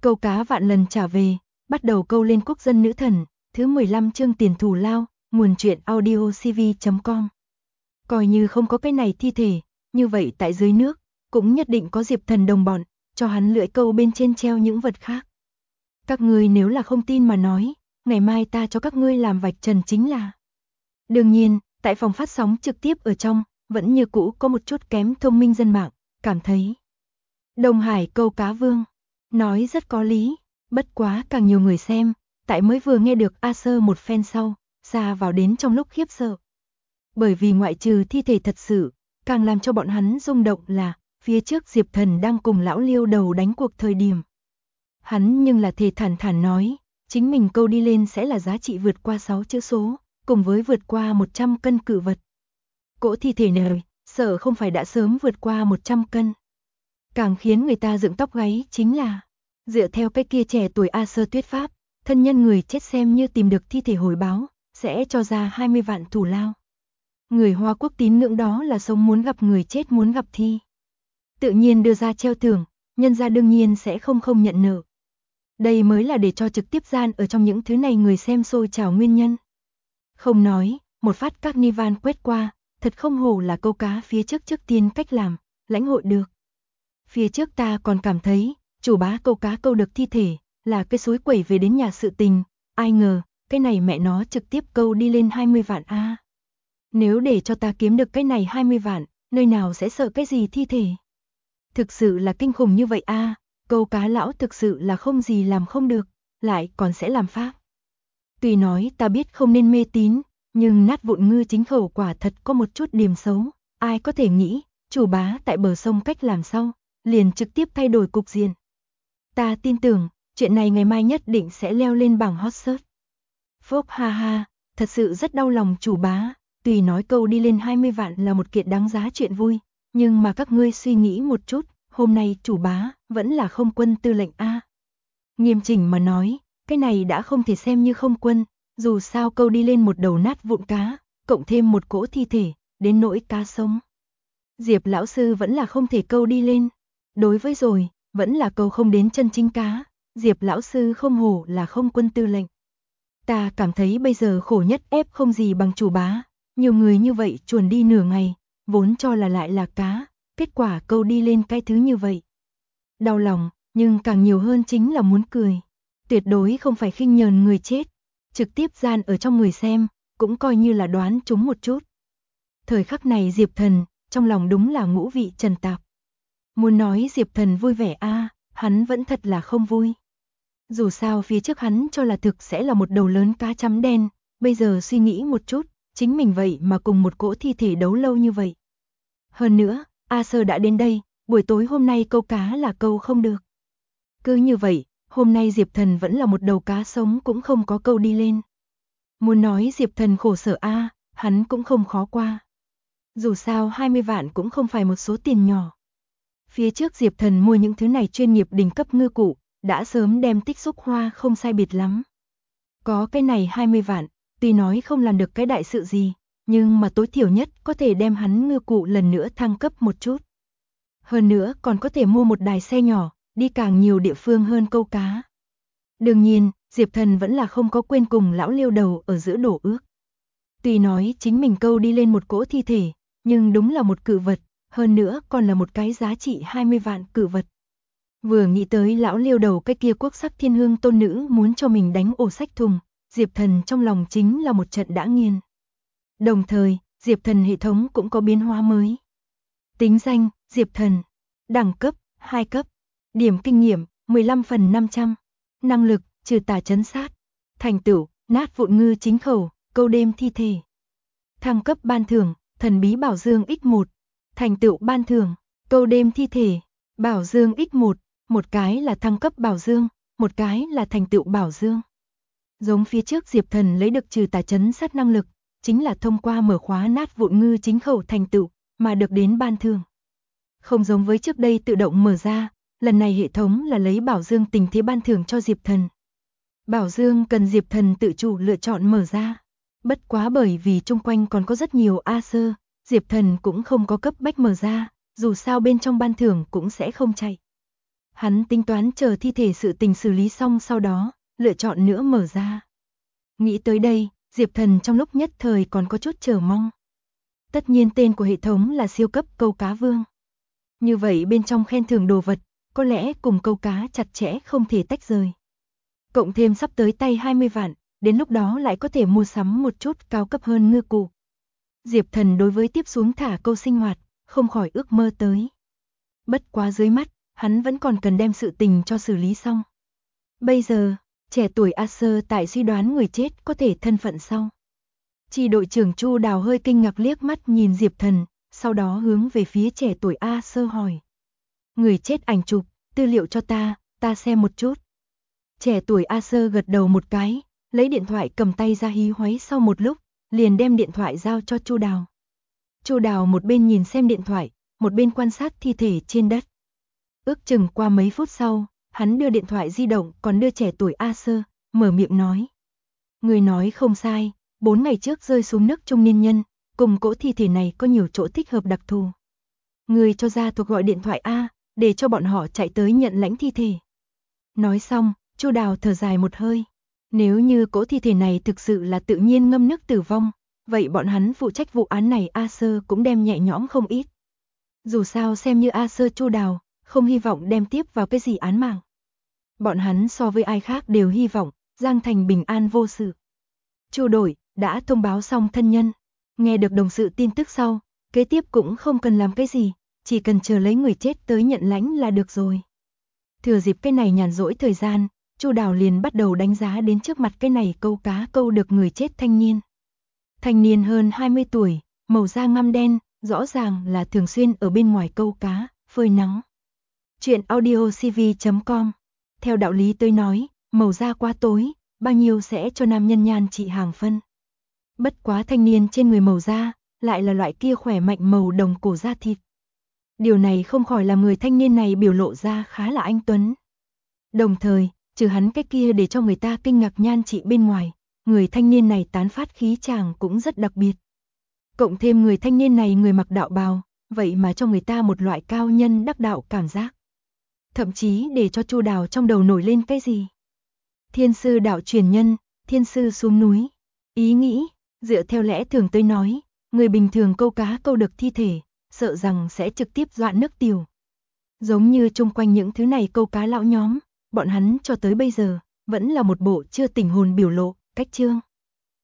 Câu cá vạn lần trả về, bắt đầu câu lên quốc dân nữ thần, thứ 15 chương tiền thù lao, nguồn truyện audiocv.com. Coi như không có cái này thi thể, như vậy tại dưới nước, cũng nhất định có Diệp Thần đồng bọn, cho hắn lưỡi câu bên trên treo những vật khác. Các ngươi nếu là không tin mà nói, ngày mai ta cho các ngươi làm vạch trần chính là. Đương nhiên, tại phòng phát sóng trực tiếp ở trong, vẫn như cũ có một chút kém thông minh dân mạng, cảm thấy Đông Hải câu cá vương, nói rất có lý, bất quá càng nhiều người xem, tại mới vừa nghe được A Sơ một phen sau, xa vào đến trong lúc khiếp sợ. Bởi vì ngoại trừ thi thể thật sự, càng làm cho bọn hắn rung động là, phía trước Diệp Thần đang cùng lão Liêu đầu đánh cuộc thời điểm. Hắn nhưng là thề thản thản nói, chính mình câu đi lên sẽ là giá trị vượt qua 6 chữ số, cùng với vượt qua 100 cân cự vật. Cỗ thi thể này, sợ không phải đã sớm vượt qua 100 cân. Càng khiến người ta dựng tóc gáy chính là, dựa theo cái kia trẻ tuổi A Sơ thuyết pháp, thân nhân người chết xem như tìm được thi thể hồi báo, sẽ cho ra 20 vạn thù lao. Người Hoa Quốc tín ngưỡng đó là sống muốn gặp người chết muốn gặp thi. Tự nhiên đưa ra treo thưởng, nhân gia đương nhiên sẽ không nhận nợ. Đây mới là để cho trực tiếp gian ở trong những thứ này người xem sôi trào nguyên nhân. Không nói, một phát carnival quét qua, thật không hổ là câu cá phía trước tiên cách làm, lãnh hội được. Phía trước ta còn cảm thấy, chủ bá câu cá câu được thi thể, là cái suối quẩy về đến nhà sự tình, ai ngờ, cái này mẹ nó trực tiếp câu đi lên 20 vạn a. Nếu để cho ta kiếm được cái này 20 vạn, nơi nào sẽ sợ cái gì thi thể. Thực sự là kinh khủng như vậy a, câu cá lão thực sự là không gì làm không được, lại còn sẽ làm pháp. Tuy nói ta biết không nên mê tín, nhưng nát vụn ngư chính khẩu quả thật có một chút điểm xấu, ai có thể nghĩ, chủ bá tại bờ sông cách làm sao, liền trực tiếp thay đổi cục diện. Ta tin tưởng, chuyện này ngày mai nhất định sẽ leo lên bảng hot search. Phốc ha ha, thật sự rất đau lòng chủ bá, tùy nói câu đi lên 20 vạn là một kiện đáng giá chuyện vui, nhưng mà các ngươi suy nghĩ một chút, hôm nay chủ bá vẫn là không quân tư lệnh a. Nghiêm chỉnh mà nói, cái này đã không thể xem như không quân, dù sao câu đi lên một đầu nát vụn cá, cộng thêm một cỗ thi thể, đến nỗi cá sống. Diệp lão sư vẫn là không thể câu đi lên. Đối với rồi, vẫn là câu không đến chân chính cá, Diệp lão sư không hổ là không quân tư lệnh. Ta cảm thấy bây giờ khổ nhất ép không gì bằng chủ bá, nhiều người như vậy chuồn đi nửa ngày, vốn cho là lại là cá, kết quả câu đi lên cái thứ như vậy. Đau lòng, nhưng càng nhiều hơn chính là muốn cười. Tuyệt đối không phải khinh nhờn người chết, trực tiếp gian ở trong người xem, cũng coi như là đoán trúng một chút. Thời khắc này Diệp Thần, trong lòng đúng là ngũ vị trần tạp. Muốn nói Diệp Thần vui vẻ a, hắn vẫn thật là không vui. Dù sao phía trước hắn cho là thực sẽ là một đầu lớn cá chấm đen, bây giờ suy nghĩ một chút, chính mình vậy mà cùng một cỗ thi thể đấu lâu như vậy. Hơn nữa, A Sơ đã đến đây, buổi tối hôm nay câu cá là câu không được. Cứ như vậy, hôm nay Diệp Thần vẫn là một đầu cá sống cũng không có câu đi lên. Muốn nói Diệp Thần khổ sở a, hắn cũng không khó qua. Dù sao 20 vạn cũng không phải một số tiền nhỏ. Phía trước Diệp Thần mua những thứ này chuyên nghiệp đỉnh cấp ngư cụ, đã sớm đem tích xúc hoa không sai biệt lắm. Có cái này 20 vạn, tuy nói không làm được cái đại sự gì, nhưng mà tối thiểu nhất có thể đem hắn ngư cụ lần nữa thăng cấp một chút. Hơn nữa còn có thể mua một đài xe nhỏ, đi càng nhiều địa phương hơn câu cá. Đương nhiên, Diệp Thần vẫn là không có quên cùng lão Liêu đầu ở giữa đổ ước. Tuy nói chính mình câu đi lên một cỗ thi thể, nhưng đúng là một cự vật, hơn nữa còn là một cái giá trị 20 vạn cự vật. Vừa nghĩ tới lão Liêu đầu cái kia quốc sắc thiên hương tôn nữ muốn cho mình đánh ổ sách thùng, Diệp Thần trong lòng chính là một trận đã nghiền. Đồng thời, Diệp Thần hệ thống cũng có biến hóa mới. Tính danh, Diệp Thần. Đẳng cấp, 2 cấp. Điểm kinh nghiệm, 15/500. Năng lực, trừ tà trấn sát. Thành tựu, nát vụn ngư chính khẩu, câu đêm thi thể. Thăng cấp ban thưởng, thần bí bảo dương X1. Thành tựu ban thưởng, câu đêm thi thể, bảo dương X1. Một cái là thăng cấp bảo dương, một cái là thành tựu bảo dương. Giống phía trước Diệp Thần lấy được trừ tà trấn sát năng lực, chính là thông qua mở khóa nát vụn ngư chính khẩu thành tựu, mà được đến ban thưởng. Không giống với trước đây tự động mở ra, lần này hệ thống là lấy bảo dương tình thế ban thưởng cho Diệp Thần. Bảo dương cần Diệp Thần tự chủ lựa chọn mở ra. Bất quá bởi vì chung quanh còn có rất nhiều A Sơ, Diệp Thần cũng không có cấp bách mở ra, dù sao bên trong ban thưởng cũng sẽ không chạy. Hắn tính toán chờ thi thể sự tình xử lý xong sau đó, lựa chọn nữa mở ra. Nghĩ tới đây, Diệp Thần trong lúc nhất thời còn có chút chờ mong. Tất nhiên tên của hệ thống là siêu cấp câu cá vương. Như vậy bên trong khen thưởng đồ vật, có lẽ cùng câu cá chặt chẽ không thể tách rời. Cộng thêm sắp tới tay 20 vạn, đến lúc đó lại có thể mua sắm một chút cao cấp hơn ngư cụ. Diệp Thần đối với tiếp xuống thả câu sinh hoạt, không khỏi ước mơ tới. Bất quá dưới mắt, hắn vẫn còn cần đem sự tình cho xử lý xong. Bây giờ, trẻ tuổi A Sơ tại suy đoán người chết có thể thân phận sau. Chi đội trưởng Chu Đào hơi kinh ngạc liếc mắt nhìn Diệp Thần, sau đó hướng về phía trẻ tuổi A Sơ hỏi. Người chết ảnh chụp, tư liệu cho ta xem một chút. Trẻ tuổi A Sơ gật đầu một cái, lấy điện thoại cầm tay ra hí hoáy sau một lúc, liền đem điện thoại giao cho Chu Đào. Chu Đào một bên nhìn xem điện thoại, một bên quan sát thi thể trên đất. Ước chừng qua mấy phút sau, hắn đưa điện thoại di động còn đưa trẻ tuổi A Sơ, mở miệng nói. Người nói không sai, 4 ngày trước rơi xuống nước trung niên nhân, cùng cỗ thi thể này có nhiều chỗ thích hợp đặc thù. Người cho gia thuộc gọi điện thoại A, để cho bọn họ chạy tới nhận lãnh thi thể. Nói xong, Chu Đào thở dài một hơi. Nếu như cỗ thi thể này thực sự là tự nhiên ngâm nước tử vong, vậy bọn hắn phụ trách vụ án này A Sơ cũng đem nhẹ nhõm không ít. Dù sao xem như A Sơ Chu Đào, không hy vọng đem tiếp vào cái gì án mạng. Bọn hắn so với ai khác đều hy vọng, Giang Thành bình an vô sự. Chu đội, đã thông báo xong thân nhân. Nghe được đồng sự tin tức sau, kế tiếp cũng không cần làm cái gì, chỉ cần chờ lấy người chết tới nhận lãnh là được rồi. Thừa dịp cái này nhàn rỗi thời gian, Chu Đào liền bắt đầu đánh giá đến trước mặt cái này câu cá câu được người chết thanh niên. Thanh niên hơn 20 tuổi, màu da ngăm đen, rõ ràng là thường xuyên ở bên ngoài câu cá, phơi nắng. Chuyện audiocv.com. Theo đạo lý tôi nói, màu da quá tối, bao nhiêu sẽ cho nam nhân nhan trị hàng phân. Bất quá thanh niên trên người màu da, lại là loại kia khỏe mạnh màu đồng cổ da thịt. Điều này không khỏi làm người thanh niên này biểu lộ ra khá là anh tuấn. Đồng thời, trừ hắn cái kia để cho người ta kinh ngạc nhan trị bên ngoài, người thanh niên này tán phát khí chàng cũng rất đặc biệt. Cộng thêm người thanh niên này người mặc đạo bào, vậy mà cho người ta một loại cao nhân đắc đạo cảm giác. Thậm chí để cho Chu Đào trong đầu nổi lên cái gì? Thiên sư đạo truyền nhân, thiên sư xuống núi. Ý nghĩ, dựa theo lẽ thường tôi nói, người bình thường câu cá câu được thi thể, sợ rằng sẽ trực tiếp dọa nước tiểu. Giống như chung quanh những thứ này câu cá lão nhóm, bọn hắn cho tới bây giờ, vẫn là một bộ chưa tỉnh hồn biểu lộ, cách chương.